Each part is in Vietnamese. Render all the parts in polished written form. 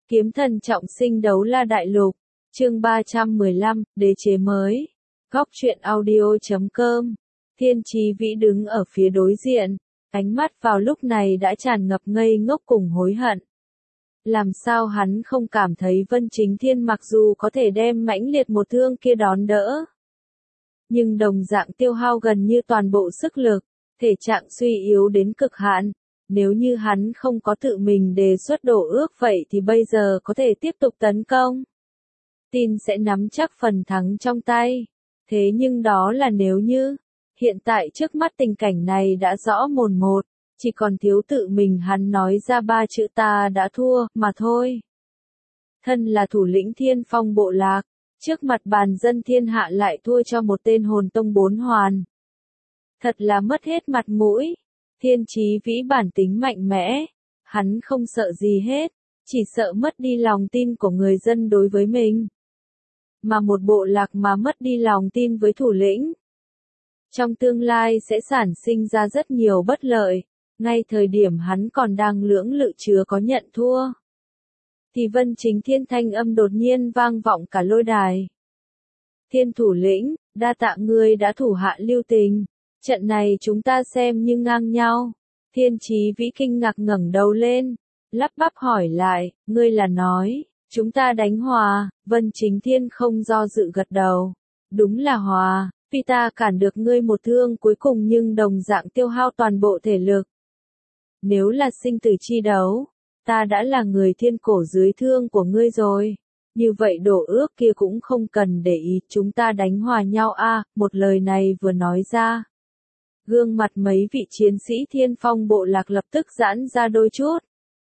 Kiếm thần trọng sinh đấu la đại lục, chương 315, đế chế mới. Góc truyện audio.com. Thiên Chí Vĩ đứng ở phía đối diện, ánh mắt vào lúc này đã tràn ngập ngây ngốc cùng hối hận. Làm sao hắn không cảm thấy Vân Chính Thiên mặc dù có thể đem mãnh liệt một thương kia đón đỡ, nhưng đồng dạng tiêu hao gần như toàn bộ sức lực, thể trạng suy yếu đến cực hạn. Nếu như hắn không có tự mình đề xuất đổ ước vậy thì bây giờ có thể tiếp tục tấn công. Tin sẽ nắm chắc phần thắng trong tay. Thế nhưng đó là nếu như, hiện tại trước mắt tình cảnh này đã rõ mồn một, chỉ còn thiếu tự mình hắn nói ra ba chữ ta đã thua, mà thôi. Thân là thủ lĩnh Thiên Phong bộ lạc, trước mặt bàn dân thiên hạ lại thua cho một tên hồn tông bốn hoàn. Thật là mất hết mặt mũi. Thiên Chí Vĩ bản tính mạnh mẽ, hắn không sợ gì hết, chỉ sợ mất đi lòng tin của người dân đối với mình. Mà một bộ lạc mà mất đi lòng tin với thủ lĩnh, trong tương lai sẽ sản sinh ra rất nhiều bất lợi, ngay thời điểm hắn còn đang lưỡng lự chứa có nhận thua. Thì Vân Chính Thiên thanh âm đột nhiên vang vọng cả lôi đài. Thiên thủ lĩnh, đa tạ ngươi đã thủ hạ lưu tình. Trận này chúng ta xem như ngang nhau. Thiên Chí Vĩ kinh ngạc ngẩng đầu lên, lắp bắp hỏi lại, ngươi là nói, chúng ta đánh hòa? Vân Chính Thiên không do dự gật đầu. Đúng là hòa, vì ta cản được ngươi một thương cuối cùng nhưng đồng dạng tiêu hao toàn bộ thể lực. Nếu là sinh tử chi đấu, ta đã là người thiên cổ dưới thương của ngươi rồi. Như vậy đổ ước kia cũng không cần để ý, chúng ta đánh hòa nhau a. Một lời này vừa nói ra, gương mặt mấy vị chiến sĩ Thiên Phong bộ lạc lập tức giãn ra đôi chút.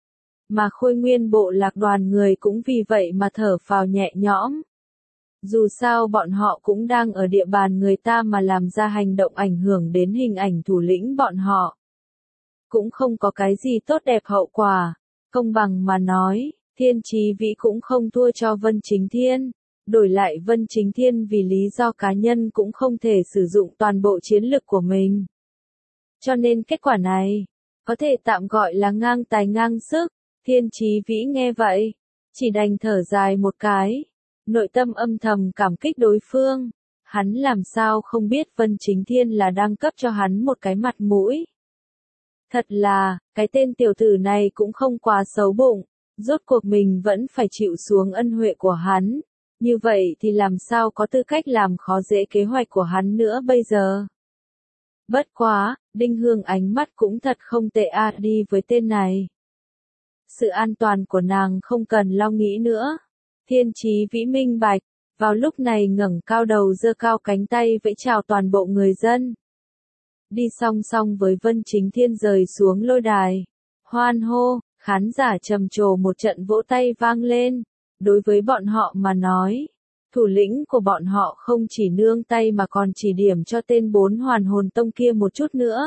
Mà Khôi Nguyên bộ lạc đoàn người cũng vì vậy mà thở phào nhẹ nhõm. Dù sao bọn họ cũng đang ở địa bàn người ta mà làm ra hành động ảnh hưởng đến hình ảnh thủ lĩnh bọn họ. Cũng không có cái gì tốt đẹp hậu quả. Công bằng mà nói, Thiên Chí Vĩ cũng không thua cho Vân Chính Thiên. Đổi lại Vân Chính Thiên vì lý do cá nhân cũng không thể sử dụng toàn bộ chiến lực của mình. Cho nên kết quả này, có thể tạm gọi là ngang tài ngang sức. Thiên Chí Vĩ nghe vậy, chỉ đành thở dài một cái, nội tâm âm thầm cảm kích đối phương. Hắn làm sao không biết Vân Chính Thiên là đang cấp cho hắn một cái mặt mũi. Thật là, cái tên tiểu tử này cũng không quá xấu bụng, rốt cuộc mình vẫn phải chịu xuống ân huệ của hắn. Như vậy thì làm sao có tư cách làm khó dễ kế hoạch của hắn nữa bây giờ. Bất quá, Đinh Hương ánh mắt cũng thật không tệ đi với tên này. Sự an toàn của nàng không cần lo nghĩ nữa. Thiên Chí Vĩ minh bạch, vào lúc này ngẩng cao đầu giơ cao cánh tay vẫy chào toàn bộ người dân. Đi song song với Vân Chính Thiên rời xuống lôi đài. Hoan hô, khán giả trầm trồ một trận vỗ tay vang lên. Đối với bọn họ mà nói, thủ lĩnh của bọn họ không chỉ nương tay mà còn chỉ điểm cho tên bốn hoàn hồn tông kia một chút nữa.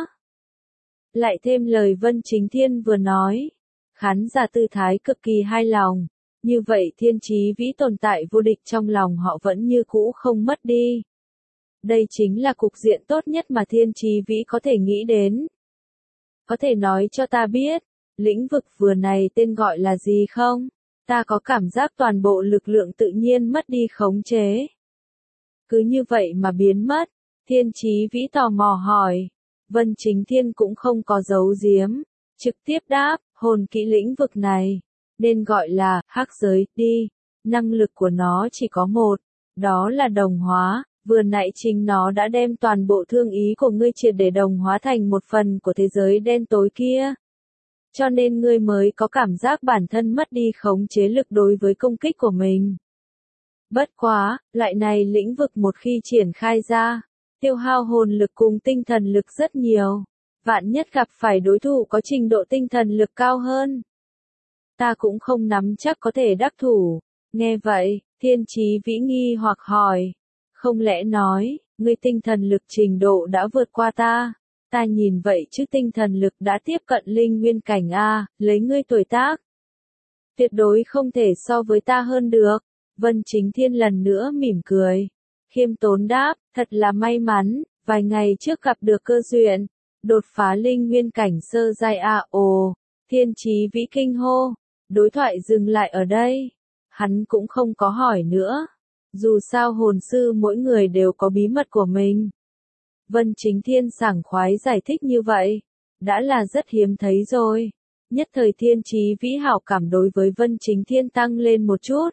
Lại thêm lời Vân Chính Thiên vừa nói, khán giả tư thái cực kỳ hài lòng. Như vậy Thiên Chí Vĩ tồn tại vô địch trong lòng họ vẫn như cũ không mất đi. Đây chính là cục diện tốt nhất mà Thiên Chí Vĩ có thể nghĩ đến. Có thể nói cho ta biết, lĩnh vực vừa này tên gọi là gì không? Ta có cảm giác toàn bộ lực lượng tự nhiên mất đi khống chế. Cứ như vậy mà biến mất. Thiên Chí Vĩ tò mò hỏi. Vân Chính Thiên cũng không có giấu giếm, trực tiếp đáp, hồn kỹ lĩnh vực này, nên gọi là hắc giới đi. Năng lực của nó chỉ có một, đó là đồng hóa. Vừa nãy chính nó đã đem toàn bộ thương ý của ngươi triệt để đồng hóa thành một phần của thế giới đen tối kia. Cho nên ngươi mới có cảm giác bản thân mất đi khống chế lực đối với công kích của mình. Bất quá, loại này lĩnh vực một khi triển khai ra, tiêu hao hồn lực cùng tinh thần lực rất nhiều. Vạn nhất gặp phải đối thủ có trình độ tinh thần lực cao hơn, ta cũng không nắm chắc có thể đắc thủ. Nghe vậy, Thiên Chí Vĩ nghi hoặc hỏi, không lẽ nói, ngươi tinh thần lực trình độ đã vượt qua ta? Ta nhìn vậy chứ tinh thần lực đã tiếp cận linh nguyên cảnh a, lấy ngươi tuổi tác, tuyệt đối không thể so với ta hơn được. Vân Chính Thiên lần nữa mỉm cười, khiêm tốn đáp, thật là may mắn, vài ngày trước gặp được cơ duyên, đột phá linh nguyên cảnh sơ giai a. Ồ, Thiên Chí Vĩ kinh hô, Đối thoại dừng lại ở đây. Hắn cũng không có hỏi nữa. Dù sao hồn sư mỗi người đều có bí mật của mình. Vân Chính Thiên sảng khoái giải thích như vậy. Đã là rất hiếm thấy rồi. Nhất thời Thiên Chí Vĩ hảo cảm đối với Vân Chính Thiên tăng lên một chút.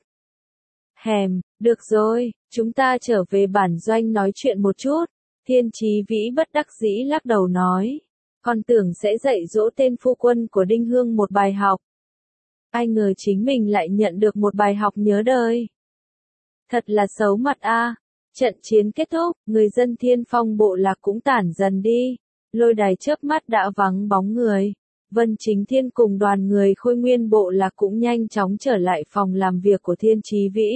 Được rồi, chúng ta trở về bản doanh nói chuyện một chút. Thiên Chí Vĩ bất đắc dĩ lắc đầu nói. Con tưởng sẽ dạy dỗ tên phu quân của Đinh Hương một bài học. Ai ngờ chính mình lại nhận được một bài học nhớ đời. Thật là xấu mặt a. Trận chiến kết thúc, người dân Thiên Phong bộ lạc cũng tản dần đi. Lôi đài chớp mắt đã vắng bóng người. Vân Chính Thiên cùng đoàn người Khôi Nguyên bộ lạc cũng nhanh chóng trở lại phòng làm việc của Thiên Chí Vĩ.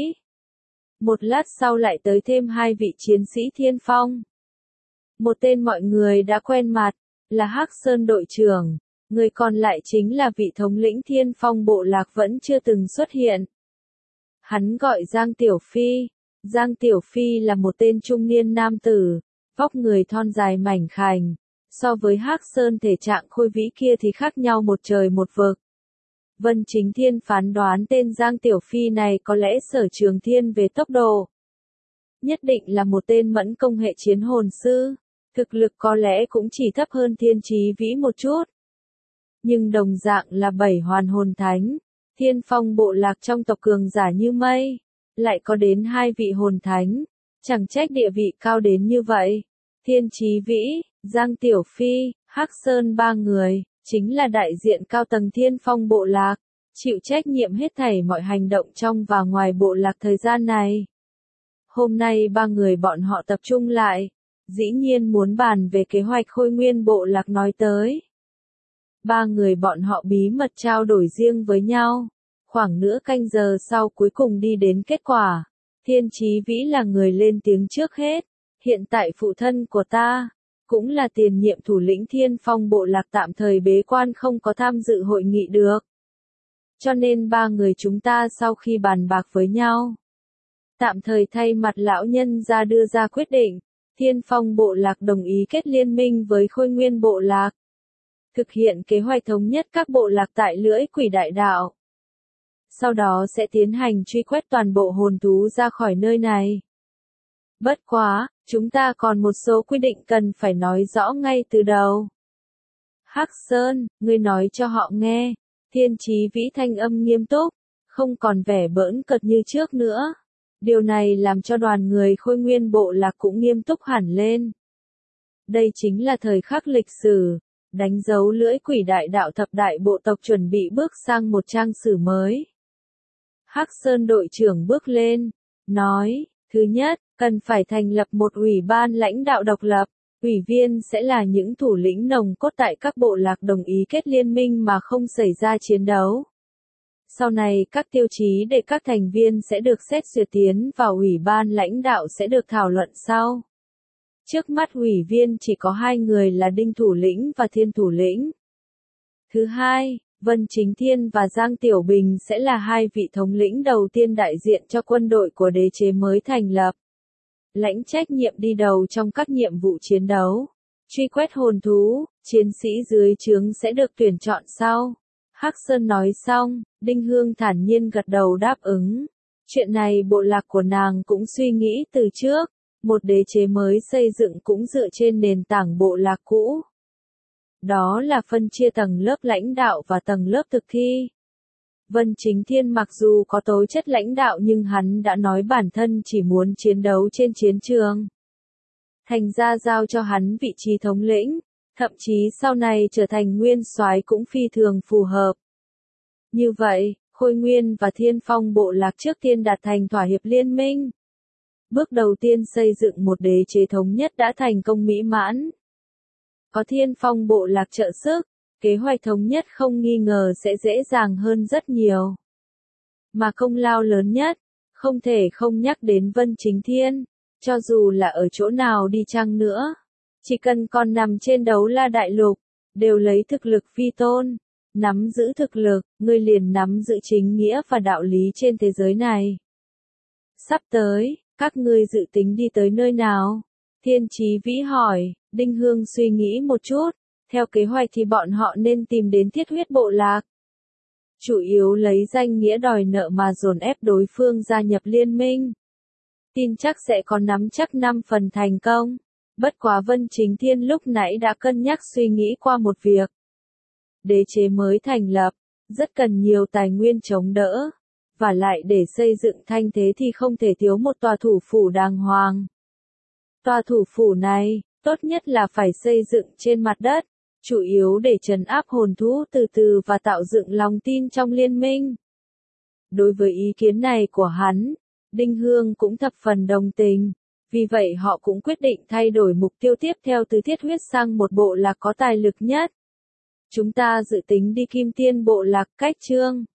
Một lát sau lại tới thêm 2 vị chiến sĩ Thiên Phong. Một tên mọi người đã quen mặt, là Hắc Sơn đội trưởng. Người còn lại chính là vị thống lĩnh Thiên Phong bộ lạc vẫn chưa từng xuất hiện. Hắn gọi Giang Tiểu Phi. Giang Tiểu Phi là một tên trung niên nam tử, vóc người thon dài mảnh khảnh. So với Hắc Sơn thể trạng khôi vĩ kia thì khác nhau một trời một vực. Vân Chính Thiên phán đoán tên Giang Tiểu Phi này có lẽ sở trường thiên về tốc độ. Nhất định là một tên mẫn công hệ chiến hồn sư. Thực lực có lẽ cũng chỉ thấp hơn Thiên Chí Vĩ một chút. Nhưng đồng dạng là 7 hoàn hồn thánh. Thiên Phong bộ lạc trong tộc cường giả như mây. Lại có đến 2 vị hồn thánh. Chẳng trách địa vị cao đến như vậy. Thiên Chí Vĩ, Giang Tiểu Phi, Hắc Sơn 3 người, chính là đại diện cao tầng Thiên Phong bộ lạc, chịu trách nhiệm hết thảy mọi hành động trong và ngoài bộ lạc thời gian này. Hôm nay 3 người bọn họ tập trung lại, dĩ nhiên muốn bàn về kế hoạch Khôi Nguyên bộ lạc nói tới. 3 người bọn họ bí mật trao đổi riêng với nhau, khoảng nửa canh giờ sau cuối cùng đi đến kết quả. Thiên Chí Vĩ là người lên tiếng trước hết. Hiện tại phụ thân của ta, cũng là tiền nhiệm thủ lĩnh Thiên Phong bộ lạc tạm thời bế quan không có tham dự hội nghị được. Cho nên 3 người chúng ta sau khi bàn bạc với nhau, tạm thời thay mặt lão nhân ra đưa ra quyết định, Thiên Phong bộ lạc đồng ý kết liên minh với Khôi Nguyên bộ lạc. Thực hiện kế hoạch thống nhất các bộ lạc tại lưỡi quỷ đại đạo. Sau đó sẽ tiến hành truy quét toàn bộ hồn thú ra khỏi nơi này. Bất quá, chúng ta còn một số quy định cần phải nói rõ ngay từ đầu. Hắc Sơn, ngươi nói cho họ nghe. Thiên Chí Vĩ thanh âm nghiêm túc, không còn vẻ bỡn cợt như trước nữa. Điều này làm cho đoàn người Khôi Nguyên bộ lạc cũng nghiêm túc hẳn lên. Đây chính là thời khắc lịch sử, đánh dấu lưỡi quỷ đại đạo thập đại bộ tộc chuẩn bị bước sang một trang sử mới. Hắc Sơn đội trưởng bước lên, nói, thứ nhất, cần phải thành lập một ủy ban lãnh đạo độc lập, ủy viên sẽ là những thủ lĩnh nòng cốt tại các bộ lạc đồng ý kết liên minh mà không xảy ra chiến đấu. Sau này các tiêu chí để các thành viên sẽ được xét duyệt tiến vào ủy ban lãnh đạo sẽ được thảo luận sau. Trước mắt ủy viên chỉ có 2 người là Đinh thủ lĩnh và Thiên thủ lĩnh. Thứ hai, Vân Chính Thiên và Giang Tiểu Bình sẽ là 2 vị thống lĩnh đầu tiên đại diện cho quân đội của đế chế mới thành lập. Lãnh trách nhiệm đi đầu trong các nhiệm vụ chiến đấu. Truy quét hồn thú, chiến sĩ dưới trướng sẽ được tuyển chọn sau. Hắc Sơn nói xong, Đinh Hương thản nhiên gật đầu đáp ứng. Chuyện này bộ lạc của nàng cũng suy nghĩ từ trước. Một đế chế mới xây dựng cũng dựa trên nền tảng bộ lạc cũ. Đó là phân chia tầng lớp lãnh đạo và tầng lớp thực thi. Vân Chính Thiên mặc dù có tố chất lãnh đạo nhưng hắn đã nói bản thân chỉ muốn chiến đấu trên chiến trường. Thành ra giao cho hắn vị trí thống lĩnh, thậm chí sau này trở thành nguyên soái cũng phi thường phù hợp. Như vậy, Khôi Nguyên và Thiên Phong bộ lạc trước tiên đạt thành thỏa hiệp liên minh. Bước đầu tiên xây dựng một đế chế thống nhất đã thành công mỹ mãn. Có Thiên Phong bộ lạc trợ sức, kế hoạch thống nhất không nghi ngờ sẽ dễ dàng hơn rất nhiều. Mà công lao lớn nhất, không thể không nhắc đến Vân Chính Thiên, cho dù là ở chỗ nào đi chăng nữa. Chỉ cần còn nằm trên đấu la đại lục, đều lấy thực lực vi tôn, nắm giữ thực lực, ngươi liền nắm giữ chính nghĩa và đạo lý trên thế giới này. Sắp tới, các ngươi dự tính đi tới nơi nào? Thiên Chí Vĩ hỏi. Đinh Hương suy nghĩ một chút, theo kế hoạch thì bọn họ nên tìm đến Thiết Huyết bộ lạc. chủ yếu lấy danh nghĩa đòi nợ mà dồn ép đối phương gia nhập liên minh. Tin chắc sẽ có nắm chắc 5 phần thành công. Bất quá Vân Chính Thiên lúc nãy đã cân nhắc suy nghĩ qua một việc. Đế chế mới thành lập, rất cần nhiều tài nguyên chống đỡ. Và lại để xây dựng thanh thế thì không thể thiếu một tòa thủ phủ đàng hoàng. Tòa thủ phủ này, tốt nhất là phải xây dựng trên mặt đất, chủ yếu để trấn áp hồn thú từ từ và tạo dựng lòng tin trong liên minh. Đối với ý kiến này của hắn, Đinh Hương cũng thập phần đồng tình, vì vậy họ cũng quyết định thay đổi mục tiêu tiếp theo từ thiết huyết sang một bộ lạc có tài lực nhất. Chúng ta dự tính đi Kim Tiên bộ lạc cách chương.